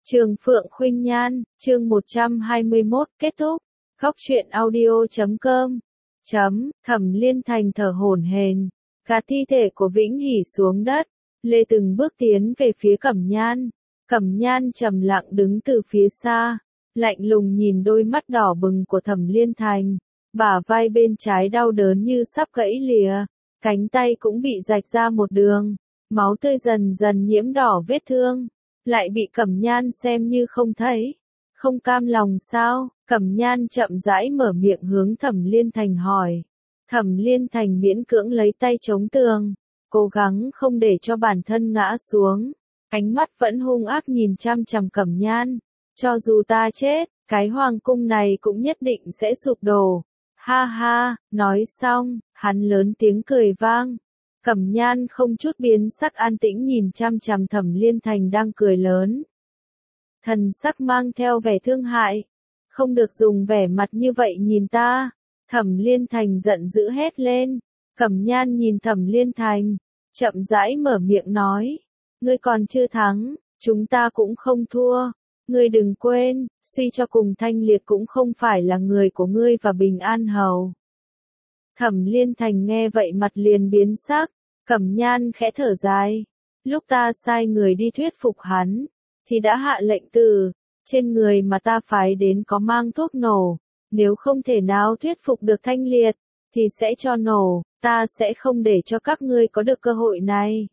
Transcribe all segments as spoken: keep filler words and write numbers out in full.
Trường Phượng Khuynh Nhan, chương một trăm hai mươi mốt, kết thúc. Góc truyện audio chấm com. Chấm, Thẩm Liên Thành thở hổn hển, gạt thi thể của Vĩnh Hỷ xuống đất, lê từng bước tiến về phía Cẩm Nhan. Cẩm Nhan trầm lặng đứng từ phía xa, lạnh lùng nhìn đôi mắt đỏ bừng của Thẩm Liên Thành, bả vai bên trái đau đớn như sắp gãy lìa, cánh tay cũng bị rạch ra một đường, máu tươi dần dần nhiễm đỏ vết thương, lại bị Cẩm Nhan xem như không thấy. Không cam lòng sao? Cẩm Nhan chậm rãi mở miệng hướng Thẩm Liên Thành hỏi. Thẩm Liên Thành miễn cưỡng lấy tay chống tường, cố gắng không để cho bản thân ngã xuống, ánh mắt vẫn hung ác nhìn chăm chằm Cẩm Nhan. Cho dù ta chết, cái hoàng cung này cũng nhất định sẽ sụp đổ. Ha ha, nói xong, hắn lớn tiếng cười vang. Cẩm Nhan không chút biến sắc an tĩnh nhìn chăm chằm Thẩm Liên Thành đang cười lớn. Thần sắc mang theo vẻ thương hại. Không được dùng vẻ mặt như vậy nhìn ta. Thẩm Liên Thành giận dữ hét lên. Cẩm Nhan nhìn Thẩm Liên Thành, chậm rãi mở miệng nói. Ngươi còn chưa thắng, chúng ta cũng không thua. Ngươi đừng quên, suy cho cùng Thanh Liệt cũng không phải là người của ngươi và Bình An Hầu. Thẩm Liên Thành nghe vậy mặt liền biến sắc. Cẩm Nhan khẽ thở dài. Lúc ta sai người đi thuyết phục hắn, thì đã hạ lệnh từ, trên người mà ta phái đến có mang thuốc nổ, nếu không thể nào thuyết phục được Thanh Liệt, thì sẽ cho nổ, ta sẽ không để cho các ngươi có được cơ hội này.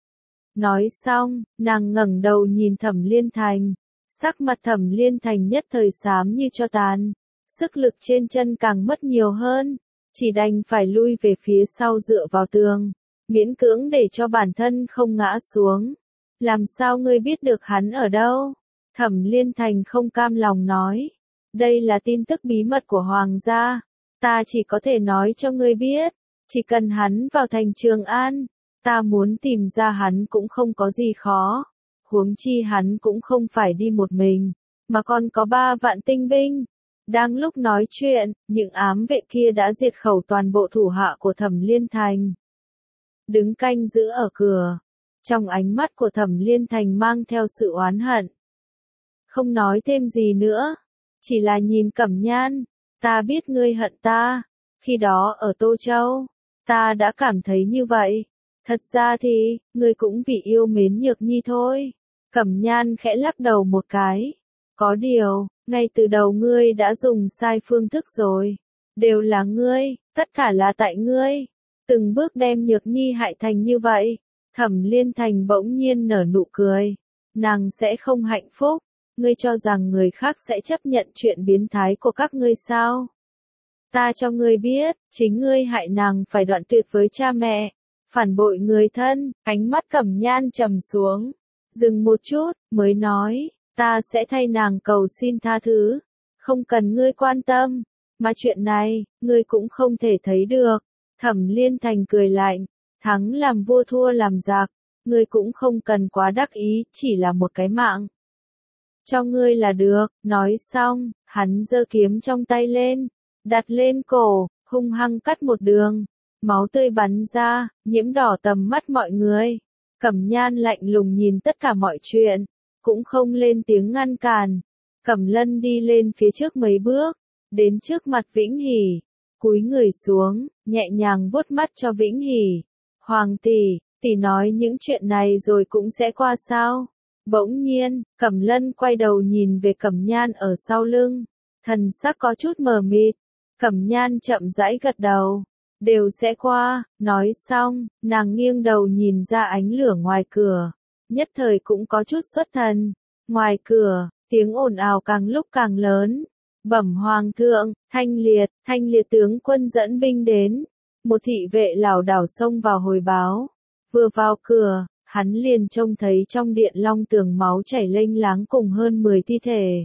Nói xong, nàng ngẩng đầu nhìn Thẩm Liên Thành, sắc mặt Thẩm Liên Thành nhất thời xám như tro tàn, sức lực trên chân càng mất nhiều hơn, chỉ đành phải lui về phía sau dựa vào tường, miễn cưỡng để cho bản thân không ngã xuống. Làm sao ngươi biết được hắn ở đâu? Thẩm Liên Thành không cam lòng nói. Đây là tin tức bí mật của Hoàng gia. Ta chỉ có thể nói cho ngươi biết. Chỉ cần hắn vào thành Trường An, ta muốn tìm ra hắn cũng không có gì khó. Huống chi hắn cũng không phải đi một mình, mà còn có ba vạn tinh binh. Đang lúc nói chuyện, những ám vệ kia đã diệt khẩu toàn bộ thủ hạ của Thẩm Liên Thành. Đứng canh giữ ở cửa. Trong ánh mắt của Thẩm Liên Thành mang theo sự oán hận. Không nói thêm gì nữa. Chỉ là nhìn Cẩm Nhan. Ta biết ngươi hận ta. Khi đó ở Tô Châu, ta đã cảm thấy như vậy. Thật ra thì, ngươi cũng vì yêu mến Nhược Nhi thôi. Cẩm Nhan khẽ lắc đầu một cái. Có điều, ngay từ đầu ngươi đã dùng sai phương thức rồi. Đều là ngươi, tất cả là tại ngươi. Từng bước đem Nhược Nhi hại thành như vậy. Thẩm Liên Thành bỗng nhiên nở nụ cười. Nàng sẽ không hạnh phúc. Ngươi cho rằng người khác sẽ chấp nhận chuyện biến thái của các ngươi sao? Ta cho ngươi biết, chính ngươi hại nàng phải đoạn tuyệt với cha mẹ, phản bội người thân. Ánh mắt Cẩm Nhan trầm xuống, dừng một chút, mới nói, ta sẽ thay nàng cầu xin tha thứ. Không cần ngươi quan tâm, mà chuyện này, ngươi cũng không thể thấy được. Thẩm Liên Thành cười lạnh. Thắng làm vua thua làm giặc, ngươi cũng không cần quá đắc ý, chỉ là một cái mạng. Cho ngươi là được, nói xong, hắn giơ kiếm trong tay lên, đặt lên cổ, hung hăng cắt một đường, máu tươi bắn ra, nhiễm đỏ tầm mắt mọi người. Cẩm Nhan lạnh lùng nhìn tất cả mọi chuyện, cũng không lên tiếng ngăn cản. Cẩm Lân đi lên phía trước mấy bước, đến trước mặt Vĩnh Hỷ, cúi người xuống, nhẹ nhàng vuốt mắt cho Vĩnh Hỷ. Hoàng tỷ, tỷ nói những chuyện này rồi cũng sẽ qua sao? Bỗng nhiên, Cẩm Lân quay đầu nhìn về Cẩm Nhan ở sau lưng, thần sắc có chút mờ mịt. Cẩm Nhan chậm rãi gật đầu, đều sẽ qua. Nói xong, nàng nghiêng đầu nhìn ra ánh lửa ngoài cửa, nhất thời cũng có chút xuất thần. Ngoài cửa, tiếng ồn ào càng lúc càng lớn. Bẩm Hoàng thượng, Thanh Liệt, Thanh Liệt tướng quân dẫn binh đến. Một thị vệ lảo đảo xông vào hồi báo. Vừa vào cửa, hắn liền trông thấy trong điện long tường máu chảy lênh láng cùng hơn mười thi thể.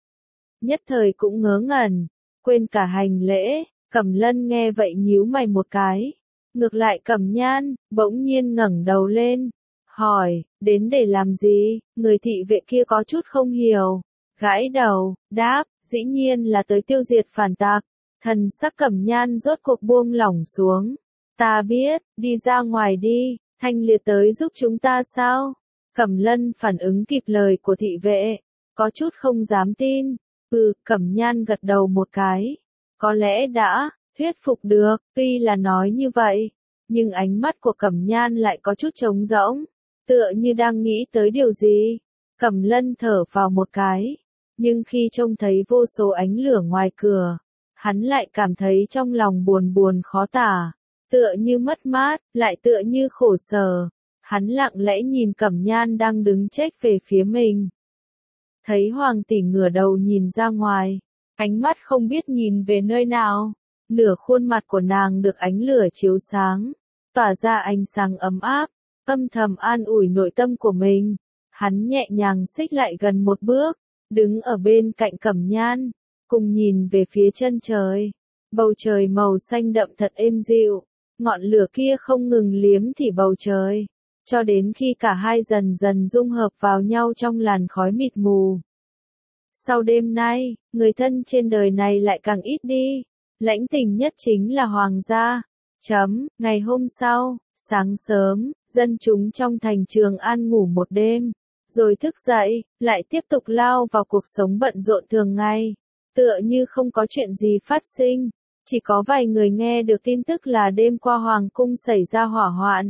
Nhất thời cũng ngớ ngẩn, quên cả hành lễ. Cẩm Lân nghe vậy nhíu mày một cái. Ngược lại Cẩm Nhan, bỗng nhiên ngẩng đầu lên, hỏi, đến để làm gì? Người thị vệ kia có chút không hiểu, gãi đầu, đáp, dĩ nhiên là tới tiêu diệt phản tặc. Thần sắc Cẩm Nhan rốt cuộc buông lỏng xuống. Ta biết, đi ra ngoài đi, Thanh Liệt tới giúp chúng ta sao? Cẩm Lân phản ứng kịp lời của thị vệ. có chút không dám tin. Ừ, Cẩm Nhan gật đầu một cái. Có lẽ đã thuyết phục được, tuy là nói như vậy, nhưng ánh mắt của Cẩm Nhan lại có chút trống rỗng, tựa như đang nghĩ tới điều gì. Cẩm Lân thở vào một cái, nhưng khi trông thấy vô số ánh lửa ngoài cửa, hắn lại cảm thấy trong lòng buồn buồn khó tả, tựa như mất mát, lại tựa như khổ sở. Hắn lặng lẽ nhìn Cẩm Nhan đang đứng chếch về phía mình. Thấy Hoàng tỷ ngửa đầu nhìn ra ngoài, ánh mắt không biết nhìn về nơi nào, nửa khuôn mặt của nàng được ánh lửa chiếu sáng, tỏa ra ánh sáng ấm áp, âm thầm an ủi nội tâm của mình. Hắn nhẹ nhàng xích lại gần một bước, đứng ở bên cạnh Cẩm Nhan, cùng nhìn về phía chân trời. Bầu trời màu xanh đậm thật êm dịu, ngọn lửa kia không ngừng liếm thì bầu trời, cho đến khi cả hai dần dần dung hợp vào nhau trong làn khói mịt mù. Sau đêm nay, người thân trên đời này lại càng ít đi, lãnh tình nhất chính là Hoàng gia. Chấm, ngày hôm sau, sáng sớm, dân chúng trong thành Trường An ngủ một đêm, rồi thức dậy, lại tiếp tục lao vào cuộc sống bận rộn thường ngày, tựa như không có chuyện gì phát sinh, chỉ có vài người nghe được tin tức là đêm qua Hoàng cung xảy ra hỏa hoạn.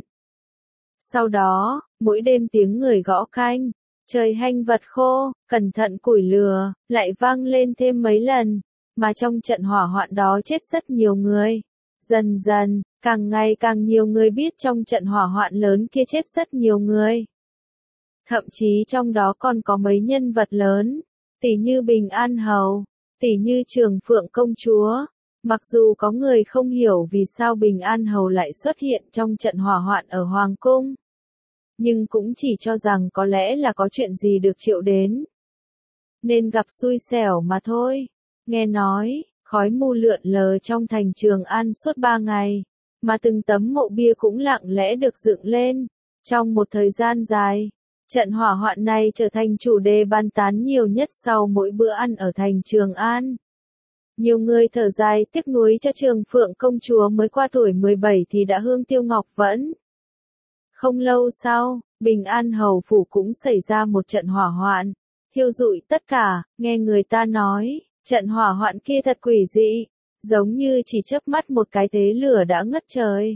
Sau đó, mỗi đêm tiếng người gõ canh, trời hanh vật khô, cẩn thận củi lửa, lại vang lên thêm mấy lần, mà trong trận hỏa hoạn đó chết rất nhiều người. Dần dần, càng ngày càng nhiều người biết trong trận hỏa hoạn lớn kia chết rất nhiều người. Thậm chí trong đó còn có mấy nhân vật lớn, tỷ như Bình An Hầu, tỷ như Trường Phượng Công Chúa. Mặc dù có người không hiểu vì sao Bình An Hầu lại xuất hiện trong trận hỏa hoạn ở Hoàng cung, nhưng cũng chỉ cho rằng có lẽ là có chuyện gì được triệu đến, nên gặp xui xẻo mà thôi. Nghe nói, khói mù lượn lờ trong thành Trường An suốt ba ngày, mà từng tấm mộ bia cũng lặng lẽ được dựng lên. Trong một thời gian dài, trận hỏa hoạn này trở thành chủ đề bàn tán nhiều nhất sau mỗi bữa ăn ở thành Trường An. Nhiều người thở dài tiếc nuối cho Trường Phượng Công Chúa mới qua tuổi mười bảy thì đã hương tiêu ngọc vẫn. Không lâu sau, Bình An Hầu phủ cũng xảy ra một trận hỏa hoạn, thiêu rụi tất cả. Nghe người ta nói, trận hỏa hoạn kia thật quỷ dị, giống như chỉ chớp mắt một cái thế lửa đã ngất trời.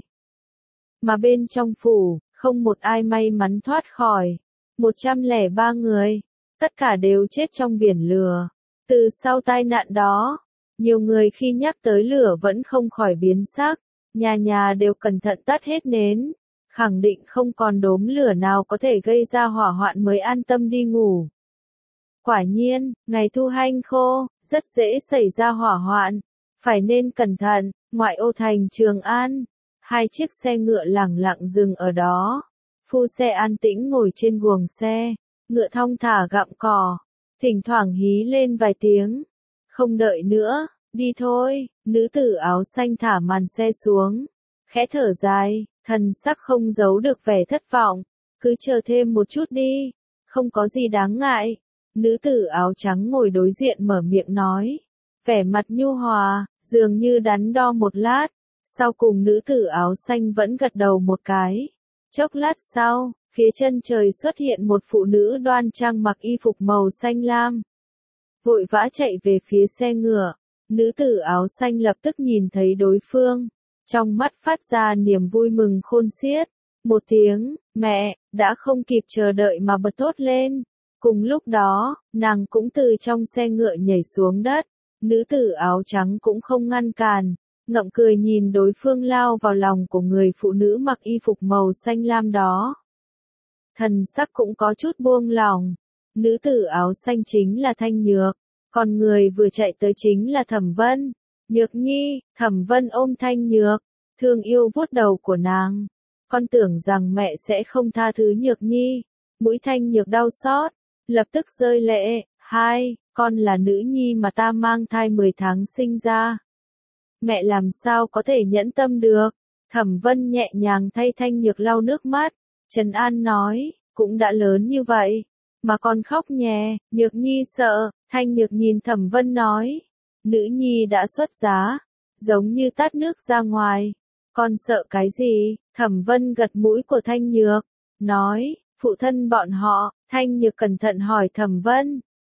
Mà bên trong phủ, không một ai may mắn thoát khỏi. một trăm lẻ ba người, tất cả đều chết trong biển lửa. Từ sau tai nạn đó, nhiều người khi nhắc tới lửa vẫn không khỏi biến sắc, nhà nhà đều cẩn thận tắt hết nến, khẳng định không còn đốm lửa nào có thể gây ra hỏa hoạn mới an tâm đi ngủ. Quả nhiên, ngày thu hanh khô, rất dễ xảy ra hỏa hoạn, phải nên cẩn thận. Ngoại ô thành Trường An, hai chiếc xe ngựa lẳng lặng dừng ở đó. Phu xe an tĩnh ngồi trên guồng xe, ngựa thong thả gặm cỏ, thỉnh thoảng hí lên vài tiếng. Không đợi nữa, đi thôi. Nữ tử áo xanh thả màn xe xuống, khẽ thở dài, thần sắc không giấu được vẻ thất vọng. Cứ chờ thêm một chút đi, không có gì đáng ngại. Nữ tử áo trắng ngồi đối diện mở miệng nói, vẻ mặt nhu hòa, dường như đắn đo một lát. Sau cùng nữ tử áo xanh vẫn gật đầu một cái. Chốc lát sau, phía chân trời xuất hiện một phụ nữ đoan trang mặc y phục màu xanh lam, vội vã chạy về phía xe ngựa. Nữ tử áo xanh lập tức nhìn thấy đối phương, trong mắt phát ra niềm vui mừng khôn xiết. Một tiếng, mẹ, đã không kịp chờ đợi mà bật thốt lên. Cùng lúc đó, nàng cũng từ trong xe ngựa nhảy xuống đất. Nữ tử áo trắng cũng không ngăn cản, ngậm cười nhìn đối phương lao vào lòng của người phụ nữ mặc y phục màu xanh lam đó. Thần sắc cũng có chút buông lỏng. Nữ tử áo xanh chính là Thanh Nhược, còn người vừa chạy tới chính là Thẩm Vân. Nhược nhi, Thẩm Vân ôm Thanh Nhược, thương yêu vuốt đầu của nàng. Con tưởng rằng mẹ sẽ không tha thứ Nhược nhi. Mũi Thanh Nhược đau xót, lập tức rơi lệ. Hai, con là nữ nhi mà ta mang thai mười tháng sinh ra. Mẹ làm sao có thể nhẫn tâm được. Thẩm Vân nhẹ nhàng thay Thanh Nhược lau nước mắt, trấn an nói, cũng đã lớn như vậy, mà con khóc nhè. Nhược nhi sợ. Thanh Nhược nhìn Thẩm Vân nói, nữ nhi đã xuất giá, giống như tát nước ra ngoài. Con sợ cái gì? Thẩm Vân gật mũi của Thanh Nhược, nói, phụ thân bọn họ. Thanh Nhược cẩn thận hỏi Thẩm Vân,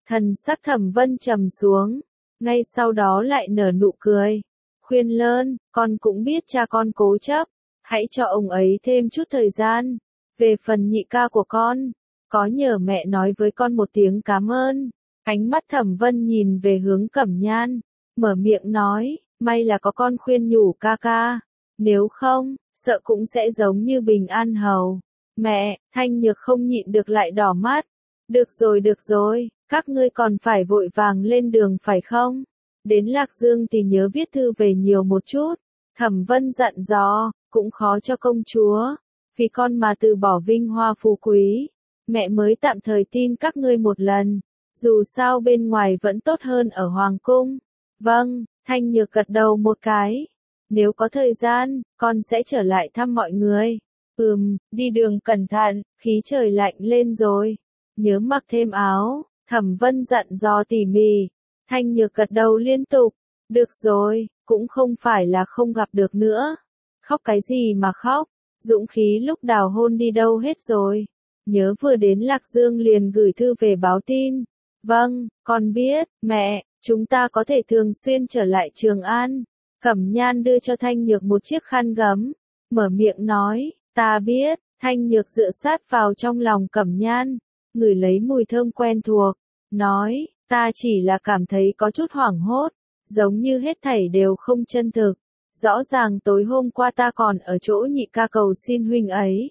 Thần sắc Thẩm Vân trầm xuống, ngay sau đó lại nở nụ cười. Khuyên lơn, con cũng biết cha con cố chấp, hãy cho ông ấy thêm chút thời gian. Về phần nhị ca của con, có nhờ mẹ nói với con một tiếng cảm ơn. Ánh mắt Thẩm Vân nhìn về hướng Cẩm Nhan, mở miệng nói, may là có con khuyên nhủ ca ca, nếu không, sợ cũng sẽ giống như Bình An Hầu. Mẹ, Thanh Nhược không nhịn được lại đỏ mắt. Được rồi được rồi, các ngươi còn phải vội vàng lên đường phải không? Đến Lạc Dương thì nhớ viết thư về nhiều một chút. Thẩm Vân dặn dò, cũng khó cho công chúa, vì con mà từ bỏ vinh hoa phú quý. Mẹ mới tạm thời tin các ngươi một lần, dù sao bên ngoài vẫn tốt hơn ở Hoàng Cung. Vâng, Thanh Nhược gật đầu một cái. Nếu có thời gian, con sẽ trở lại thăm mọi người. Ừm, đi đường cẩn thận, khí trời lạnh lên rồi. Nhớ mặc thêm áo, Thẩm Vân dặn dò tỉ mỉ. Thanh Nhược gật đầu liên tục. Được rồi, cũng không phải là không gặp được nữa. Khóc cái gì mà khóc, dũng khí lúc đào hôn đi đâu hết rồi. Nhớ vừa đến Lạc Dương liền gửi thư về báo tin. Vâng, con biết, mẹ, chúng ta có thể thường xuyên trở lại Trường An. Cẩm Nhan đưa cho Thanh Nhược một chiếc khăn gấm, mở miệng nói, ta biết. Thanh Nhược dựa sát vào trong lòng Cẩm Nhan, ngửi lấy mùi thơm quen thuộc, nói, ta chỉ là cảm thấy có chút hoảng hốt, giống như hết thảy đều không chân thực. Rõ ràng tối hôm qua ta còn ở chỗ nhị ca cầu xin huynh ấy.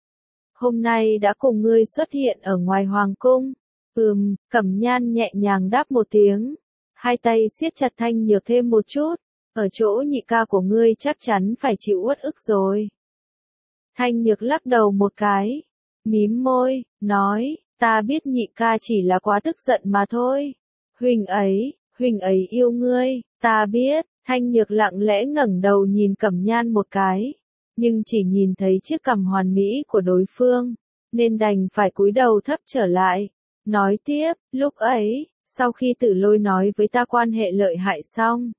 Hôm nay đã cùng ngươi xuất hiện ở ngoài Hoàng Cung. Ừm, Cẩm Nhan nhẹ nhàng đáp một tiếng, hai tay siết chặt Thanh Nhược thêm một chút. Ở chỗ nhị ca của ngươi chắc chắn phải chịu uất ức rồi. Thanh Nhược lắc đầu một cái, mím môi, nói, ta biết nhị ca chỉ là quá tức giận mà thôi. Huynh ấy, huynh ấy yêu ngươi, ta biết. Thanh Nhược lặng lẽ ngẩng đầu nhìn Cẩm Nhan một cái, nhưng chỉ nhìn thấy chiếc cằm hoàn mỹ của đối phương, nên đành phải cúi đầu thấp trở lại. Nói tiếp, lúc ấy, sau khi Tử Lôi nói với ta quan hệ lợi hại xong,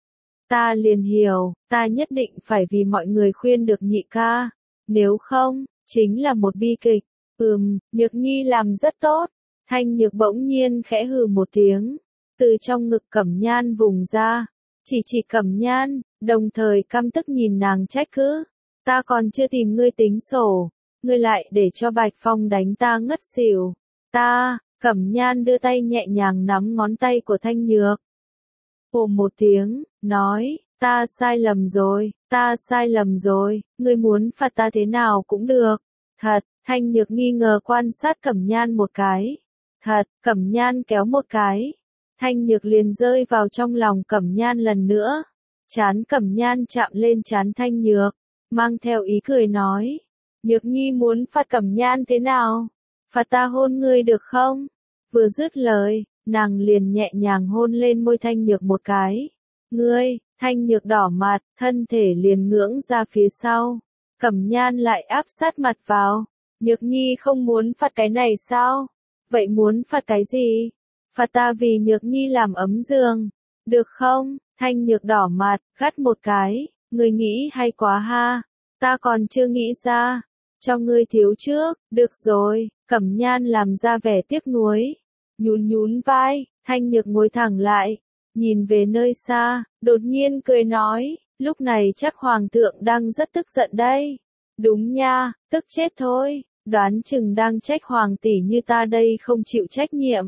ta liền hiểu, ta nhất định phải vì mọi người khuyên được nhị ca, nếu không, chính là một bi kịch. Ừm, Nhược Nhi làm rất tốt. Thanh Nhược bỗng nhiên khẽ hừ một tiếng, từ trong ngực Cẩm Nhan vùng ra, chỉ chỉ Cẩm Nhan, đồng thời căm tức nhìn nàng trách cứ. Ta còn chưa tìm ngươi tính sổ, ngươi lại để cho Bạch Phong đánh ta ngất xỉu. Ta, Cẩm Nhan đưa tay nhẹ nhàng nắm ngón tay của Thanh Nhược. Ồ một tiếng, nói, ta sai lầm rồi, ta sai lầm rồi, ngươi muốn phạt ta thế nào cũng được. Thật, Thanh Nhược nghi ngờ quan sát Cẩm Nhan một cái. Thật, Cẩm Nhan kéo một cái. Thanh Nhược liền rơi vào trong lòng Cẩm Nhan lần nữa. Trán Cẩm Nhan chạm lên trán Thanh Nhược, mang theo ý cười nói. Nhược Nhi muốn phạt Cẩm Nhan thế nào? Phạt ta hôn ngươi được không? Vừa dứt lời, nàng liền nhẹ nhàng hôn lên môi Thanh Nhược một cái. Ngươi, Thanh Nhược đỏ mặt, thân thể liền ngưỡng ra phía sau. Cẩm Nhan lại áp sát mặt vào. Nhược Nhi không muốn phạt cái này sao? Vậy muốn phạt cái gì? Phạt ta vì Nhược Nhi làm ấm giường. Được không? Thanh Nhược đỏ mặt, gắt một cái. Ngươi nghĩ hay quá ha. Ta còn chưa nghĩ ra. Cho ngươi thiếu trước. Được rồi. Cẩm Nhan làm ra vẻ tiếc nuối. Nhún nhún vai. Thanh Nhược ngồi thẳng lại, nhìn về nơi xa, đột nhiên cười nói. Lúc này chắc Hoàng thượng đang rất tức giận đây. Đúng nha, tức chết thôi. Đoán chừng đang trách Hoàng tỷ như ta đây không chịu trách nhiệm.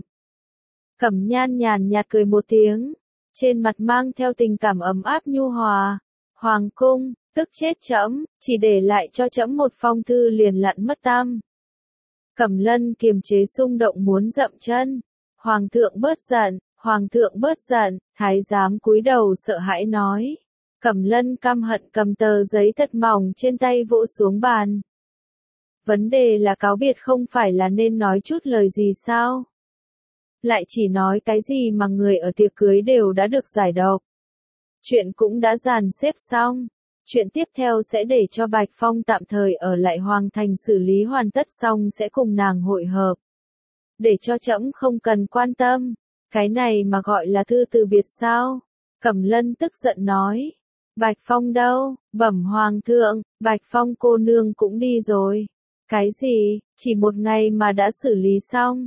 Cẩm Nhan nhàn nhạt cười một tiếng, trên mặt mang theo tình cảm ấm áp nhu hòa. Hoàng cung, tức chết trẫm, chỉ để lại cho trẫm một phong thư liền lặn mất tăm. Cẩm Lân kiềm chế xung động muốn dậm chân. Hoàng thượng bớt giận, Hoàng thượng bớt giận. Thái giám cúi đầu sợ hãi nói. Cẩm Lân căm hận cầm tờ giấy thật mỏng trên tay vỗ xuống bàn. Vấn đề là cáo biệt không phải là nên nói chút lời gì sao? Lại chỉ nói cái gì mà người ở tiệc cưới đều đã được giải độc. Chuyện cũng đã dàn xếp xong. Chuyện tiếp theo sẽ để cho Bạch Phong tạm thời ở lại Hoàng Thành xử lý hoàn tất xong sẽ cùng nàng hội hợp. Để cho trẫm không cần quan tâm. Cái này mà gọi là thư từ biệt sao? Cẩm Lân tức giận nói. Bạch Phong đâu? Bẩm Hoàng thượng, Bạch Phong cô nương cũng đi rồi. Cái gì? Chỉ một ngày mà đã xử lý xong.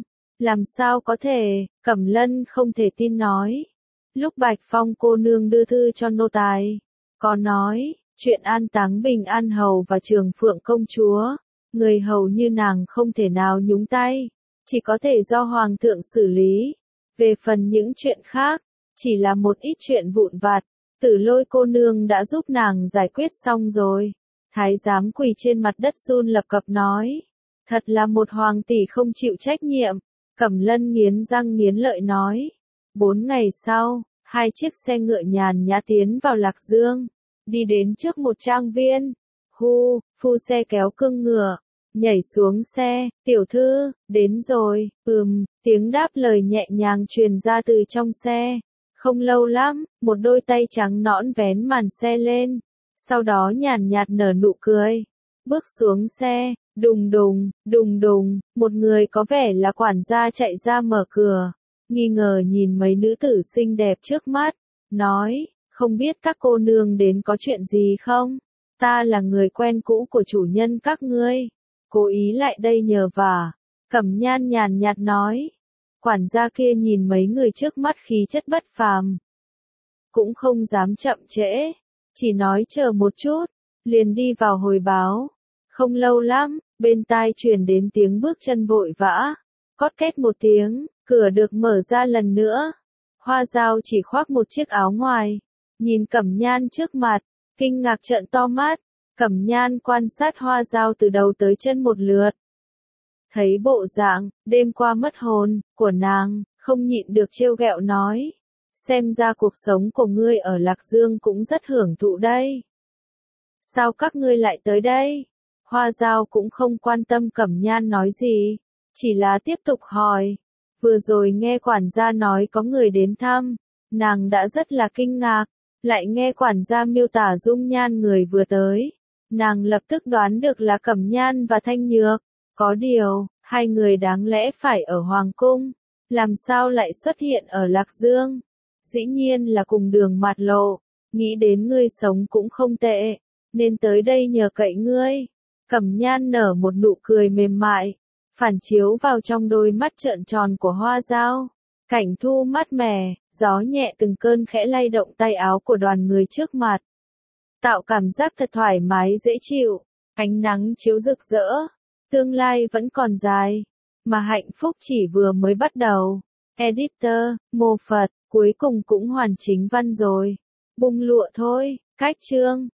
Làm sao có thể, Cẩm Lân không thể tin nói. Lúc Bạch Phong cô nương đưa thư cho nô tài, có nói, chuyện an táng Bình An Hầu và Trường Phượng công chúa, người hầu như nàng không thể nào nhúng tay, chỉ có thể do Hoàng thượng xử lý. Về phần những chuyện khác, chỉ là một ít chuyện vụn vặt, Tử Lôi cô nương đã giúp nàng giải quyết xong rồi. Thái giám quỳ trên mặt đất run lập cập nói, thật là một hoàng tỷ không chịu trách nhiệm. Cẩm Lân nghiến răng nghiến lợi nói. Bốn ngày sau, hai chiếc xe ngựa nhàn nhã tiến vào Lạc Dương, đi đến trước một trang viên. Hu, phu xe kéo cương ngựa, nhảy xuống xe, tiểu thư, đến rồi, ừm, tiếng đáp lời nhẹ nhàng truyền ra từ trong xe. Không lâu lắm, một đôi tay trắng nõn vén màn xe lên, sau đó nhàn nhạt nở nụ cười, bước xuống xe. Đùng đùng, đùng đùng, một người có vẻ là quản gia chạy ra mở cửa, nghi ngờ nhìn mấy nữ tử xinh đẹp trước mắt, nói, không biết các cô nương đến có chuyện gì không? Ta là người quen cũ của chủ nhân các ngươi, cố ý lại đây nhờ vả. Cẩm Nhan nhàn nhạt nói. Quản gia kia nhìn mấy người trước mắt khí chất bất phàm, cũng không dám chậm trễ, chỉ nói chờ một chút, liền đi vào hồi báo. Không lâu lắm, bên tai truyền đến tiếng bước chân vội vã, cót két một tiếng, cửa được mở ra lần nữa. Hoa Dao chỉ khoác một chiếc áo ngoài, nhìn Cẩm Nhan trước mặt, kinh ngạc trợn to mắt. Cẩm Nhan quan sát Hoa Dao từ đầu tới chân một lượt. Thấy bộ dạng, đêm qua mất hồn, của nàng, không nhịn được trêu ghẹo nói. Xem ra cuộc sống của ngươi ở Lạc Dương cũng rất hưởng thụ đây. Sao các ngươi lại tới đây? Hoa Dao cũng không quan tâm Cẩm Nhan nói gì, chỉ là tiếp tục hỏi. Vừa rồi nghe quản gia nói có người đến thăm, nàng đã rất là kinh ngạc, lại nghe quản gia miêu tả dung nhan người vừa tới. Nàng lập tức đoán được là Cẩm Nhan và Thanh Nhược, có điều, hai người đáng lẽ phải ở Hoàng Cung, làm sao lại xuất hiện ở Lạc Dương? Dĩ nhiên là cùng đường mạt lộ, nghĩ đến ngươi sống cũng không tệ, nên tới đây nhờ cậy ngươi. Cẩm Nhan nở một nụ cười mềm mại, phản chiếu vào trong đôi mắt trợn tròn của Hoa Dao. Cảnh thu mát mẻ, gió nhẹ từng cơn khẽ lay động tay áo của đoàn người trước mặt, tạo cảm giác thật thoải mái dễ chịu. Ánh nắng chiếu rực rỡ, tương lai vẫn còn dài, mà hạnh phúc chỉ vừa mới bắt đầu. Editor, Mô Phật, cuối cùng cũng hoàn chính văn rồi. Bung lụa thôi, cách chương.